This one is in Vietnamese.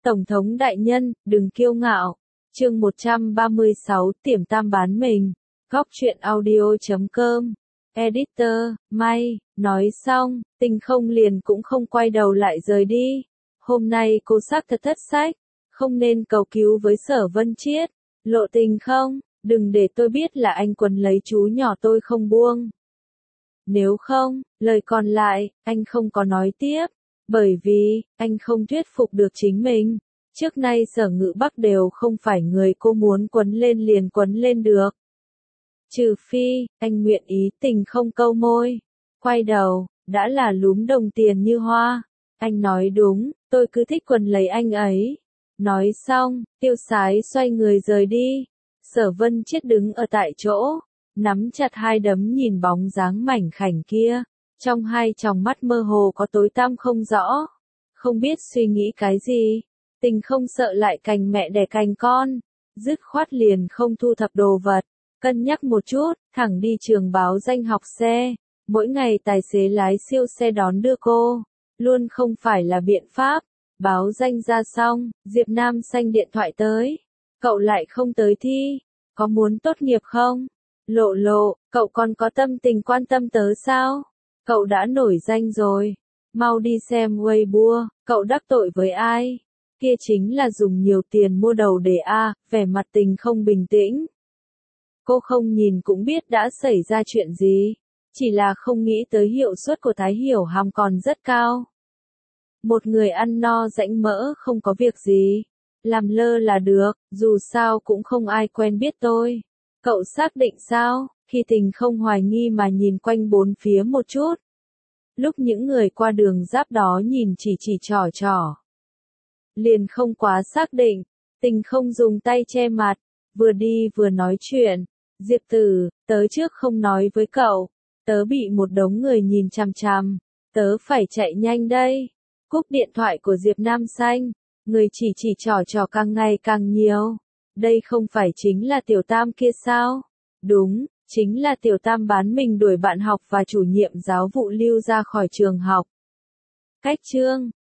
Tổng thống đại nhân, đừng kiêu ngạo. Chương 136, Tiềm Tam bán mình. Góc truyện audio.com. Editor, May, nói xong, Tình Không liền cũng không quay đầu lại rời đi. Hôm nay cô xác thật thất sách, không nên cầu cứu với Sở Vân Chiết. Lộ Tình không, đừng để tôi biết là anh quấn lấy chú nhỏ tôi không buông. Nếu không, lời còn lại, anh không có nói tiếp. Bởi vì, anh không thuyết phục được chính mình. Trước nay Sở Ngự Bắc đều không phải người cô muốn quấn lên liền quấn lên được. Trừ phi, anh nguyện ý. Tình Không câu môi. Quay đầu, đã là lúm đồng tiền như hoa. Anh nói đúng, tôi cứ thích quấn lấy anh ấy. Nói xong, Tiêu Sái xoay người rời đi. Sở Vân Chiết đứng ở tại chỗ, nắm chặt hai đấm nhìn bóng dáng mảnh khảnh kia. Trong hai tròng mắt mơ hồ có tối tăm không rõ. Không biết suy nghĩ cái gì. Tình Không sợ lại cành mẹ đẻ cành con. Dứt khoát liền không thu thập đồ vật. Cân nhắc một chút, thẳng đi trường báo danh học xe. Mỗi ngày tài xế lái siêu xe đón đưa cô. Luôn không phải là biện pháp. Báo danh ra xong, Diệp Nam Xanh điện thoại tới. Cậu lại không tới thi. Có muốn tốt nghiệp không? Lộ Lộ, cậu còn có tâm tình quan tâm tớ sao? Cậu đã nổi danh rồi. Mau đi xem Weibo, cậu đắc tội với ai? Kia chính là dùng nhiều tiền mua đầu đề A, vẻ mặt Tình Không bình tĩnh. Cô không nhìn cũng biết đã xảy ra chuyện gì. Chỉ là không nghĩ tới hiệu suất của Thái Hiểu Hàm còn rất cao. Một người ăn no rãnh mỡ không có việc gì. Làm lơ là được, dù sao cũng không ai quen biết tôi. Cậu xác định sao? Khi Tình Không hoài nghi mà nhìn quanh bốn phía một chút. Lúc những người qua đường giáp đó nhìn chỉ trỏ. Liền không quá xác định. Tình Không dùng tay che mặt. Vừa đi vừa nói chuyện. Diệp Tử, tớ trước không nói với cậu. Tớ bị một đống người nhìn chằm chằm. Tớ phải chạy nhanh đây. Cúp điện thoại của Diệp Nam Xanh. Người chỉ trỏ càng ngày càng nhiều. Đây không phải chính là Tiểu Tam kia sao? Đúng, chính là Tiểu Tam bán mình đuổi bạn học và chủ nhiệm giáo vụ lưu ra khỏi trường học. Cách chương